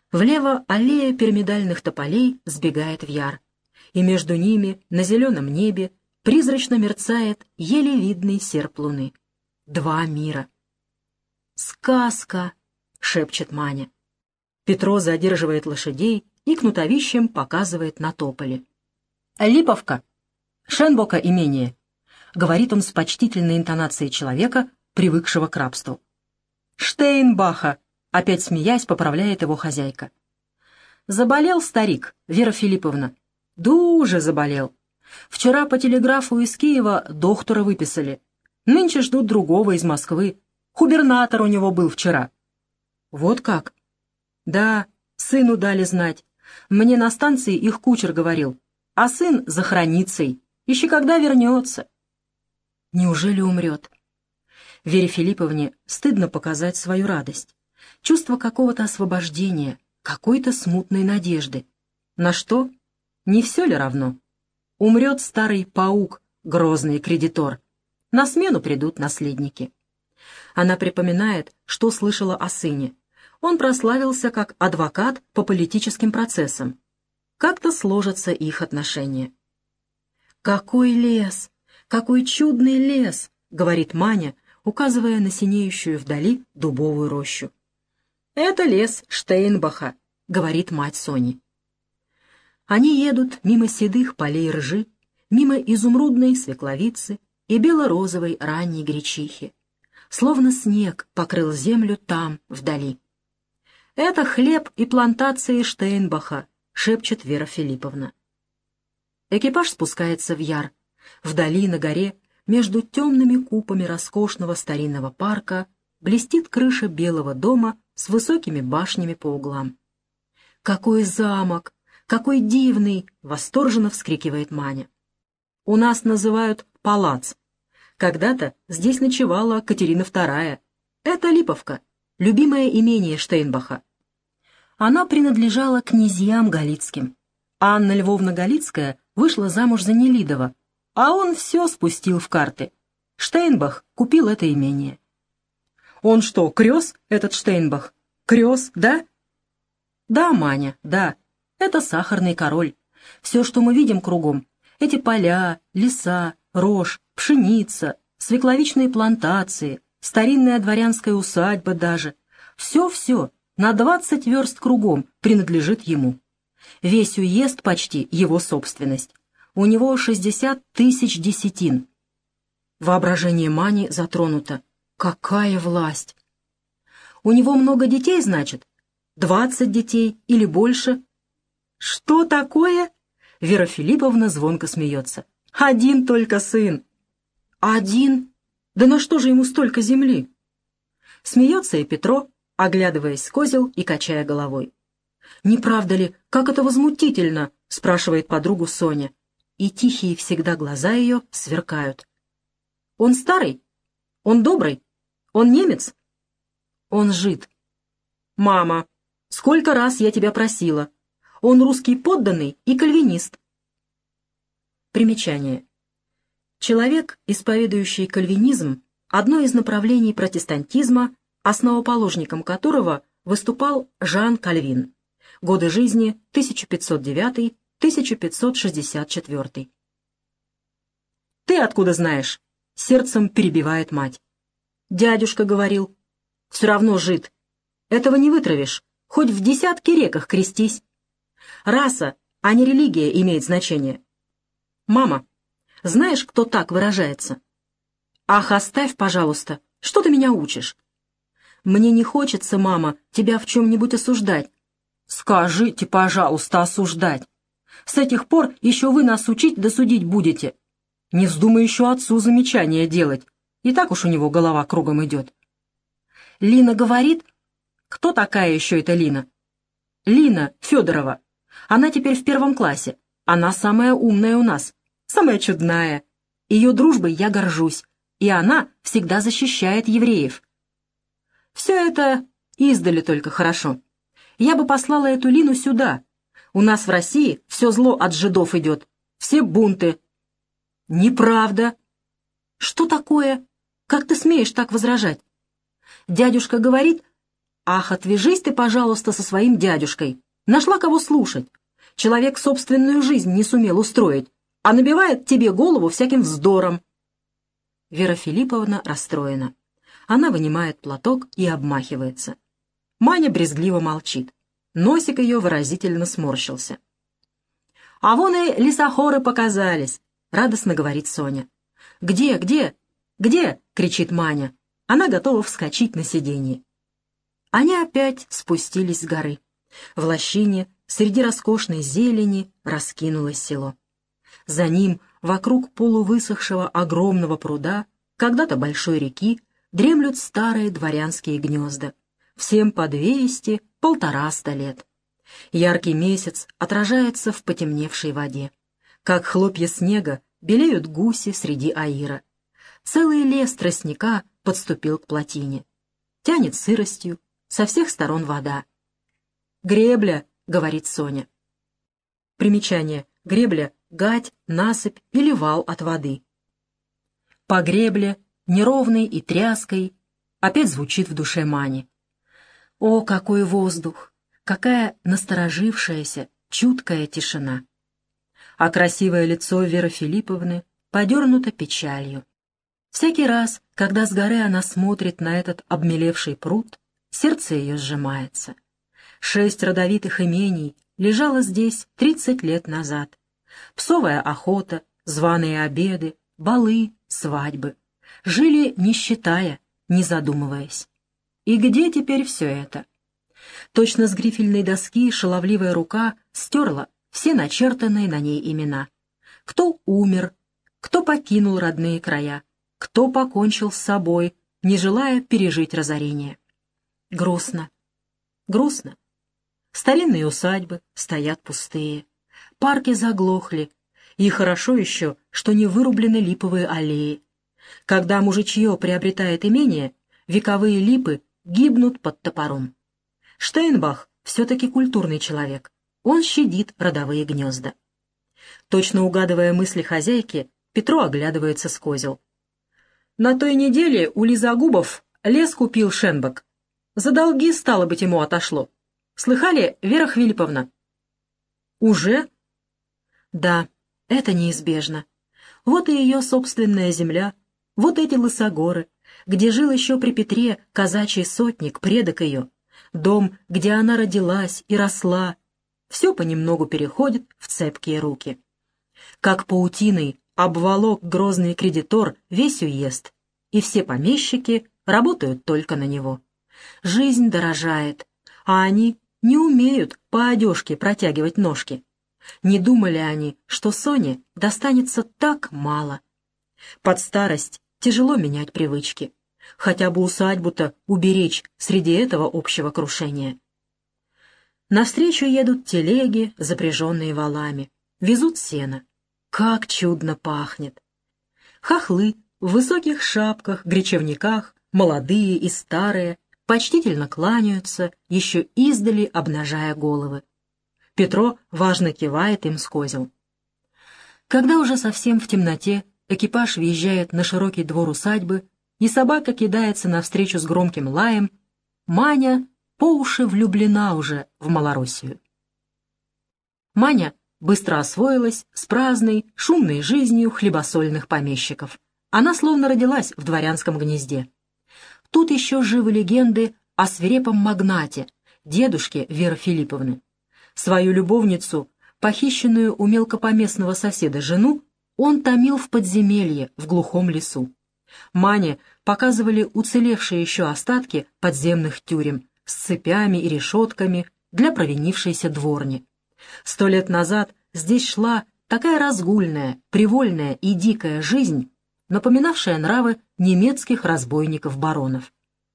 Влево аллея пирамидальных тополей сбегает в яр, и между ними на зеленом небе призрачно мерцает еле видный серп луны. Два мира. «Сказка!» — шепчет Маня. Петро задерживает лошадей и кнутовищем показывает на тополе. «Липовка! Шенбока имение!» — говорит он с почтительной интонацией человека, привыкшего к рабству. «Штейнбаха!» — опять смеясь поправляет его хозяйка. «Заболел старик, Вера Филипповна. Дуже заболел. Вчера по телеграфу из Киева доктора выписали. Нынче ждут другого из Москвы. Губернатор у него был вчера». «Вот как?» «Да, сыну дали знать. Мне на станции их кучер говорил. А сын за храницей. Еще когда вернется». «Неужели умрет?» Вере Филипповне стыдно показать свою радость. Чувство какого-то освобождения, какой-то смутной надежды. На что? Не все ли равно? Умрет старый паук, грозный кредитор. На смену придут наследники. Она припоминает, что слышала о сыне. Он прославился как адвокат по политическим процессам. Как-то сложатся их отношения. «Какой лес! Какой чудный лес!» — говорит Маня, указывая на синеющую вдали дубовую рощу. «Это лес Штейнбаха», — говорит мать Сони. Они едут мимо седых полей ржи, мимо изумрудной свекловицы и бело-розовой ранней гречихи. Словно снег покрыл землю там, вдали. «Это хлеб и плантации Штейнбаха», — шепчет Вера Филипповна. Экипаж спускается в яр. Вдали, на горе, между темными купами роскошного старинного парка, блестит крыша белого дома с высокими башнями по углам. «Какой замок! Какой дивный!» — восторженно вскрикивает Маня. «У нас называют палац. Когда-то здесь ночевала Катерина II. Это Липовка, любимое имение Штейнбаха. Она принадлежала князьям Галицким. Анна Львовна Галицкая вышла замуж за Нелидова, а он все спустил в карты. Штейнбах купил это имение». «Он что, крёс, этот Штейнбах? Крёс, да?» «Да, Маня, да. Это сахарный король. Все, что мы видим кругом, эти поля, леса, рожь, пшеница, свекловичные плантации, старинная дворянская усадьба даже, все-все на 20 верст кругом принадлежит ему. Весь уезд почти его собственность. У него 60 тысяч десятин». Воображение Мани затронуто. Какая власть! У него много детей, значит? 20 детей или больше? Что такое? Вера Филипповна звонко смеется. Один только сын. Один? Да на что же ему столько земли? Смеется и Петро, оглядываясь с козел и качая головой. «Не правда ли, как это возмутительно?» — спрашивает подругу Соня. И тихие всегда глаза ее сверкают. «Он старый? Он добрый? Он немец?» «Он жид». «Мама, сколько раз я тебя просила. Он русский подданный и кальвинист». Примечание. Человек, исповедующий кальвинизм, одно из направлений протестантизма, основоположником которого выступал Жан Кальвин. Годы жизни 1509-1564. «Ты откуда знаешь?» — сердцем перебивает мать. «Дядюшка говорил. Все равно жид. Этого не вытравишь. Хоть в десятки реках крестись. Раса, а не религия имеет значение. Мама, знаешь, кто так выражается? Ах, оставь, пожалуйста. Что ты меня учишь? Мне не хочется, мама, тебя в чем-нибудь осуждать. Скажите, пожалуйста, осуждать. С этих пор еще вы нас учить да судить будете. Не вздумай еще отцу замечания делать. И так уж у него голова кругом идет. Лина говорит... Кто такая еще эта Лина? Лина Федорова. Она теперь в 1 классе. Она самая умная у нас, самая чудная. Ее дружбой я горжусь, и она всегда защищает евреев. Все это издали только хорошо. Я бы послала эту Лину сюда. У нас в России все зло от жидов идет, все бунты. Неправда. Что такое? Как ты смеешь так возражать? Дядюшка говорит... «Ах, отвяжись ты, пожалуйста, со своим дядюшкой. Нашла кого слушать. Человек собственную жизнь не сумел устроить, а набивает тебе голову всяким вздором». Вера Филипповна расстроена. Она вынимает платок и обмахивается. Маня брезгливо молчит. Носик ее выразительно сморщился. «А вон и лесохоры показались», — радостно говорит Соня. «Где, где, где?» — кричит Маня. Она готова вскочить на сиденье. Они опять спустились с горы. В лощине, среди роскошной зелени, раскинулось село. За ним, вокруг полувысохшего огромного пруда, когда-то большой реки, дремлют старые дворянские гнезда. Всем по 200-150 лет. Яркий месяц отражается в потемневшей воде. Как хлопья снега белеют гуси среди аира. Целый лес тростника подступил к плотине. Тянет сыростью, со всех сторон вода. «Гребля», — говорит Соня. Примечание. Гребля — гать, насыпь или вал от воды. По гребле, неровной и тряской, опять звучит в душе Мани. О, какой воздух! Какая насторожившаяся, чуткая тишина! А красивое лицо Веры Филипповны подернуто печалью. Всякий раз, когда с горы она смотрит на этот обмелевший пруд, сердце ее сжимается. 6 родовитых имений лежало здесь 30 лет назад. Псовая охота, званые обеды, балы, свадьбы. Жили не считая, не задумываясь. И где теперь все это? Точно с грифельной доски шаловливая рука стерла все начертанные на ней имена. Кто умер, кто покинул родные края, кто покончил с собой, не желая пережить разорение. Грустно, грустно. Старинные усадьбы стоят пустые, парки заглохли, и хорошо еще, что не вырублены липовые аллеи. Когда мужичье приобретает имение, вековые липы гибнут под топором. Штейнбах все-таки культурный человек, он щадит родовые гнезда. Точно угадывая мысли хозяйки, Петро оглядывается с козел. На той неделе у Лизагубов лес купил Шенбак. За долги, стало быть, ему отошло. Слыхали, Вера Филипповна? Уже? Да, это неизбежно. Вот и ее собственная земля, вот эти лысогоры, где жил еще при Петре казачий сотник, предок ее, дом, где она родилась и росла, все понемногу переходит в цепкие руки. Как паутиной обволок грозный кредитор весь уезд, и все помещики работают только на него. Жизнь дорожает, а они не умеют по одежке протягивать ножки. Не думали они, что Соне достанется так мало. Под старость тяжело менять привычки. Хотя бы усадьбу-то уберечь среди этого общего крушения. Навстречу едут телеги, запряженные валами. Везут сено. Как чудно пахнет! Хохлы в высоких шапках, гречевниках, молодые и старые, почтительно кланяются, еще издали обнажая головы. Петро важно кивает им с козел. Когда уже совсем в темноте экипаж въезжает на широкий двор усадьбы, и собака кидается навстречу с громким лаем, Маня по уши влюблена уже в Малороссию. Маня быстро освоилась с праздной, шумной жизнью хлебосольных помещиков. Она словно родилась в дворянском гнезде. Тут еще живы легенды о свирепом магнате, дедушке Веры Филипповны. Свою любовницу, похищенную у мелкопоместного соседа жену, он томил в подземелье в глухом лесу. Мане показывали уцелевшие еще остатки подземных тюрем с цепями и решетками для провинившейся дворни. 100 лет назад здесь шла такая разгульная, привольная и дикая жизнь, напоминавшая нравы немецких разбойников-баронов.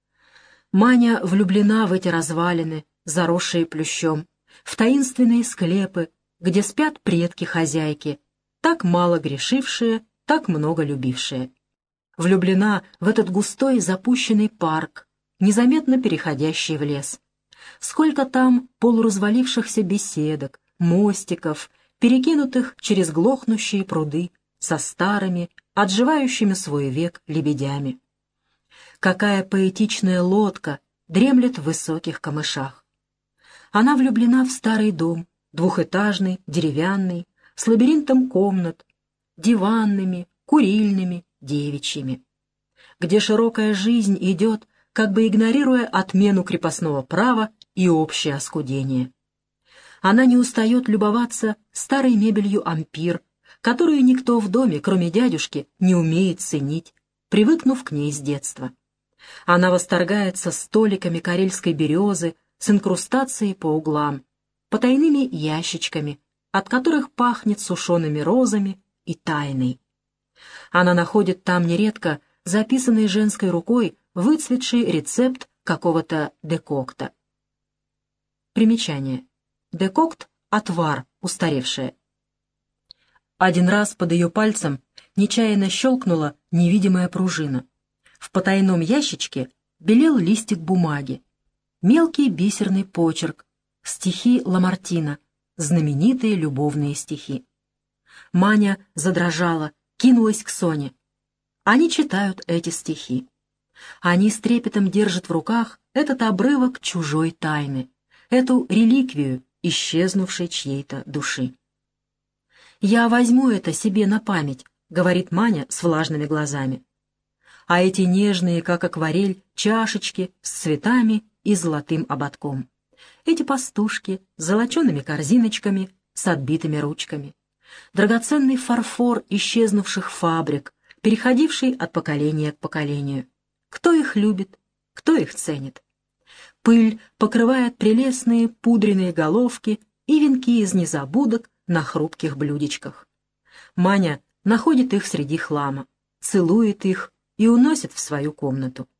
Маня влюблена в эти развалины, заросшие плющом, в таинственные склепы, где спят предки-хозяйки, так мало грешившие, так много любившие. Влюблена в этот густой запущенный парк, незаметно переходящий в лес. Сколько там полуразвалившихся беседок, мостиков, перекинутых через глохнущие пруды, со старыми, отживающими свой век лебедями. Какая поэтичная лодка дремлет в высоких камышах. Она влюблена в старый дом, двухэтажный, деревянный, с лабиринтом комнат, диванными, курильными, девичьими, где широкая жизнь идет, как бы игнорируя отмену крепостного права и общее оскудение. Она не устает любоваться старой мебелью ампир, которую никто в доме, кроме дядюшки, не умеет ценить, привыкнув к ней с детства. Она восторгается столиками карельской березы с инкрустацией по углам, потайными ящичками, от которых пахнет сушеными розами и тайной. Она находит там нередко записанный женской рукой выцветший рецепт какого-то декокта. Примечание. Декокт — отвар, устаревшее. Один раз под ее пальцем нечаянно щелкнула невидимая пружина. В потайном ящичке белел листик бумаги, мелкий бисерный почерк, стихи Ламартина, знаменитые любовные стихи. Маня задрожала, кинулась к Соне. Они читают эти стихи. Они с трепетом держат в руках этот обрывок чужой тайны, эту реликвию исчезнувшей чьей-то души. «Я возьму это себе на память», — говорит Маня с влажными глазами. А эти нежные, как акварель, чашечки с цветами и золотым ободком. Эти пастушки с золочеными корзиночками, с отбитыми ручками. Драгоценный фарфор исчезнувших фабрик, переходивший от поколения к поколению. Кто их любит, кто их ценит? Пыль покрывает прелестные пудренные головки и венки из незабудок на хрупких блюдечках. Маня находит их среди хлама, целует их и уносит в свою комнату.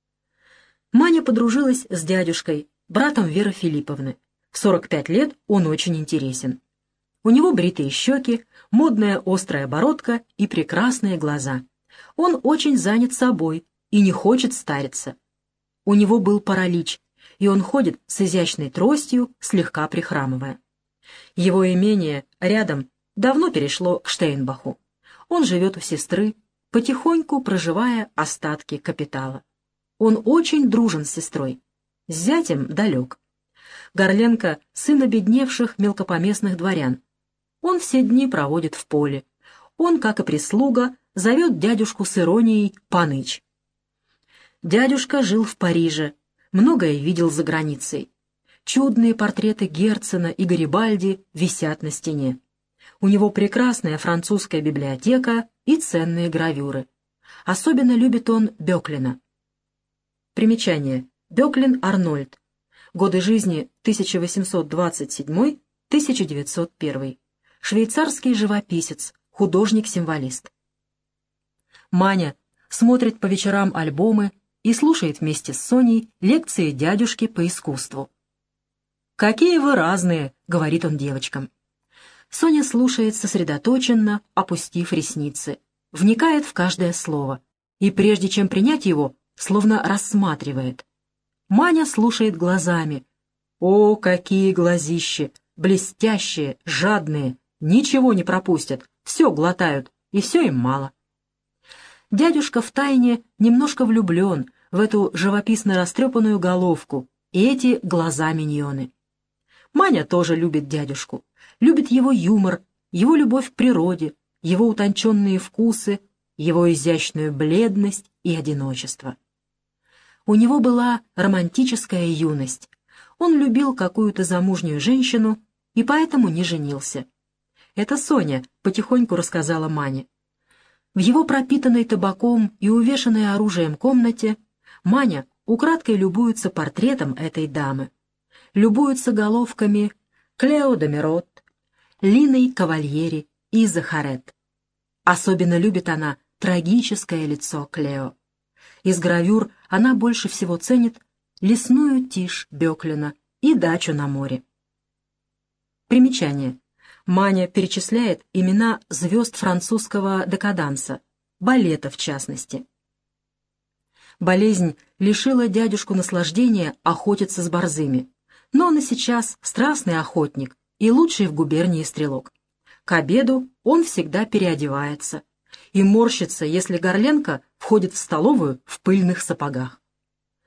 Маня подружилась с дядюшкой, братом Веры Филипповны. В 45 лет он очень интересен. У него бритые щеки, модная острая бородка и прекрасные глаза. Он очень занят собой и не хочет стариться. У него был паралич, и он ходит с изящной тростью, слегка прихрамывая. Его имение рядом давно перешло к Штейнбаху. Он живет у сестры, потихоньку проживая остатки капитала. Он очень дружен с сестрой, с зятем далек. Горленко — сын обедневших мелкопоместных дворян. Он все дни проводит в поле. Он, как и прислуга, зовет дядюшку с иронией «Паныч». Дядюшка жил в Париже, многое видел за границей. Чудные портреты Герцена и Гарибальди висят на стене. У него прекрасная французская библиотека и ценные гравюры. Особенно любит он Бёклина. Примечание. Бёклин Арнольд. Годы жизни 1827-1901. Швейцарский живописец, художник-символист. Маня смотрит по вечерам альбомы и слушает вместе с Соней лекции дядюшки по искусству. «Какие вы разные!» — говорит он девочкам. Соня слушает сосредоточенно, опустив ресницы, вникает в каждое слово и, прежде чем принять его, словно рассматривает. Маня слушает глазами. О, какие глазищи! Блестящие, жадные, ничего не пропустят, все глотают, и все им мало. Дядюшка втайне немножко влюблен в эту живописно растрепанную головку и эти глаза-миньоны. Маня тоже любит дядюшку, любит его юмор, его любовь к природе, его утонченные вкусы, его изящную бледность и одиночество. У него была романтическая юность. Он любил какую-то замужнюю женщину и поэтому не женился. Это Соня потихоньку рассказала Мане. В его пропитанной табаком и увешанной оружием комнате Маня украдкой любуется портретом этой дамы. Любуется головками Клео де Мерот, Линой Кавальери и Захарет. Особенно любит она трагическое лицо Клео. Из гравюр она больше всего ценит лесную тишь Бёклина и дачу на море. Примечание. Маня перечисляет имена звезд французского декаданса, балета в частности. Болезнь лишила дядюшку наслаждения охотиться с борзыми, но он и сейчас страстный охотник и лучший в губернии стрелок. К обеду он всегда переодевается и морщится, если Горленко входит в столовую в пыльных сапогах.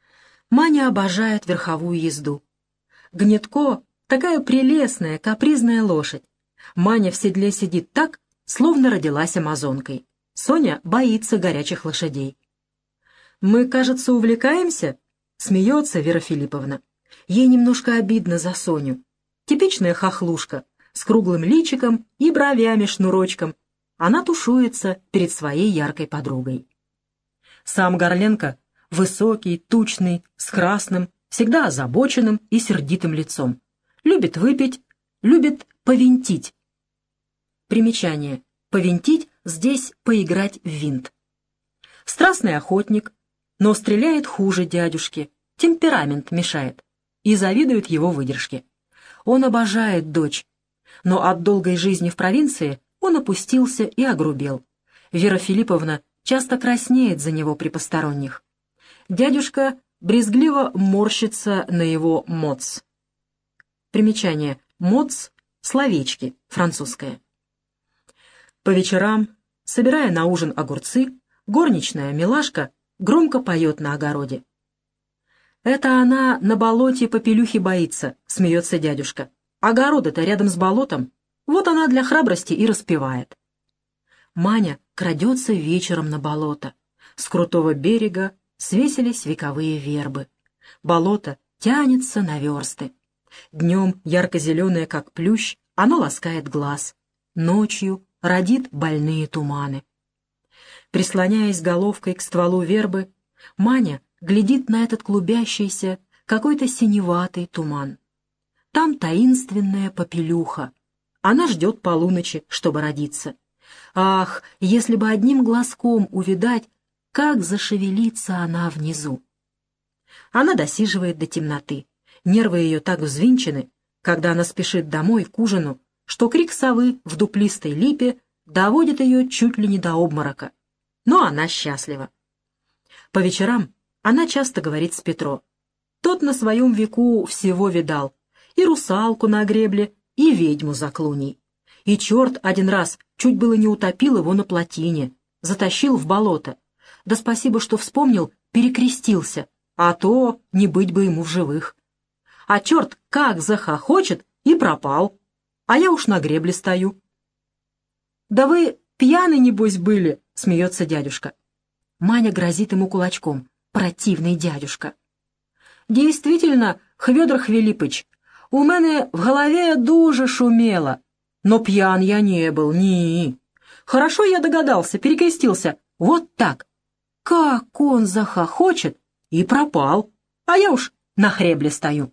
Маня обожает верховую езду. Гнетко — такая прелестная, капризная лошадь. Маня в седле сидит так, словно родилась амазонкой. Соня боится горячих лошадей. «Мы, кажется, увлекаемся?» — смеется Вера Филипповна. Ей немножко обидно за Соню. Типичная хохлушка, с круглым личиком и бровями-шнурочком. Она тушуется перед своей яркой подругой. Сам Горленко высокий, тучный, с красным, всегда озабоченным и сердитым лицом. Любит выпить, любит повинтить. Примечание. Повинтить здесь поиграть в винт. Страстный охотник, но стреляет хуже дядюшки, темперамент мешает, и завидует его выдержке. Он обожает дочь, но от долгой жизни в провинции он опустился и огрубел. Вера Филипповна часто краснеет за него при посторонних. Дядюшка брезгливо морщится на его моц. Примечание. Моц — словечки, французское. По вечерам, собирая на ужин огурцы, горничная милашка громко поет на огороде. «Это она на болоте попелюхи боится», — смеется дядюшка. «Огороды-то рядом с болотом. Вот она для храбрости и распевает». Маня крадется вечером на болото. С крутого берега свесились вековые вербы. Болото тянется на версты. Днем ярко-зеленое, как плющ, оно ласкает глаз. Ночью родит больные туманы. Прислоняясь головкой к стволу вербы, Маня глядит на этот клубящийся, какой-то синеватый туман. Там таинственная попелюха. Она ждет полуночи, чтобы родиться. Ах, если бы одним глазком увидать, как зашевелится она внизу. Она досиживает до темноты. Нервы ее так взвинчены, когда она спешит домой к ужину, что крик совы в дуплистой липе доводит ее чуть ли не до обморока. Но она счастлива. По вечерам она часто говорит с Петро. Тот на своем веку всего видал. И русалку на гребле, и ведьму за клуней. И черт один раз чуть было не утопил его на плотине, затащил в болото. Да спасибо, что вспомнил, перекрестился, а то не быть бы ему в живых. А черт как захохочет и пропал, а я уж на гребле стою. «Да вы пьяны, небось, были?» — смеется дядюшка. Маня грозит ему кулачком. Противный дядюшка. «Действительно, Хвёдор Хвилипыч, у мене в голове дуже шумело, но пьян я не был, ни. Хорошо я догадался, перекрестился, вот так. Как он захохочет и пропал, а я уж на хребле стою».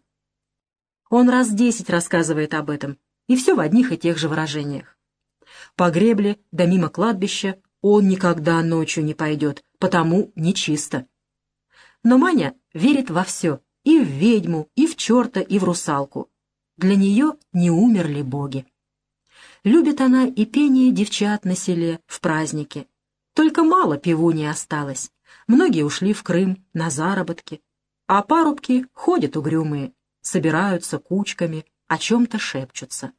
Он раз 10 рассказывает об этом, и все в одних и тех же выражениях. По гребле да мимо кладбища он никогда ночью не пойдет, потому нечисто. Но Маня верит во все, и в ведьму, и в черта, и в русалку. Для нее не умерли боги. Любит она и пение девчат на селе в празднике. Только мало певуней осталось. Многие ушли в Крым на заработки, а парубки ходят угрюмые, собираются кучками, о чем-то шепчутся.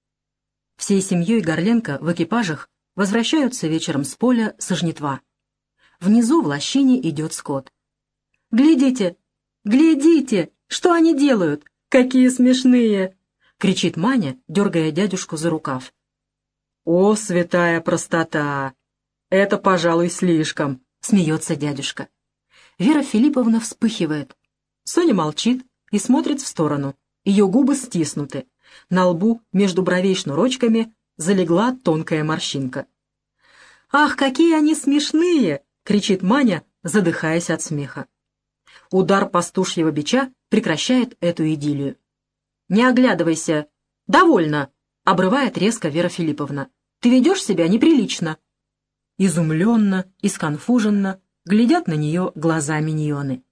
Всей семьей Горленко в экипажах возвращаются вечером с поля со жнитва. Внизу в лощине идет скот. «Глядите, глядите, что они делают! Какие смешные!» — кричит Маня, дергая дядюшку за рукав. «О, святая простота! Это, пожалуй, слишком!» — смеется дядюшка. Вера Филипповна вспыхивает. Соня молчит и смотрит в сторону. Ее губы стиснуты. На лбу между бровей шнурочками залегла тонкая морщинка. «Ах, какие они смешные!» — кричит Маня, задыхаясь от смеха. Удар пастушьего бича прекращает эту идиллию. «Не оглядывайся! Довольно!» — обрывает резко Вера Филипповна. «Ты ведешь себя неприлично!» Изумленно и сконфуженно глядят на нее глаза миньоны.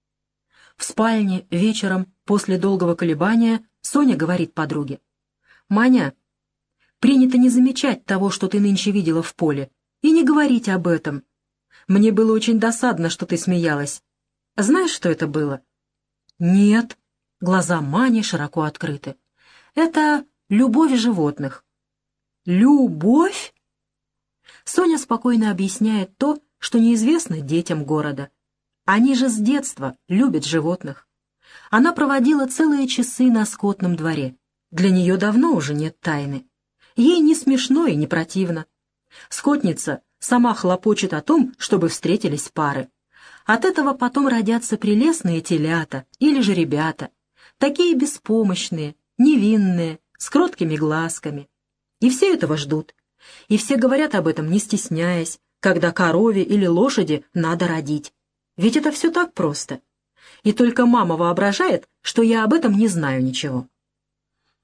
В спальне вечером, после долгого колебания, Соня говорит подруге. «Маня, принято не замечать того, что ты нынче видела в поле, и не говорить об этом. Мне было очень досадно, что ты смеялась. Знаешь, что это было?» «Нет». Глаза Мани широко открыты. «Это любовь животных». «Любовь?» Соня спокойно объясняет то, что неизвестно детям города. Они же с детства любят животных. Она проводила целые часы на скотном дворе. Для нее давно уже нет тайны. Ей не смешно и не противно. Скотница сама хлопочет о том, чтобы встретились пары. От этого потом родятся прелестные телята или же ребята, такие беспомощные, невинные, с кроткими глазками. И все этого ждут. И все говорят об этом, не стесняясь, когда корове или лошади надо родить. Ведь это все так просто. И только мама воображает, что я об этом не знаю ничего.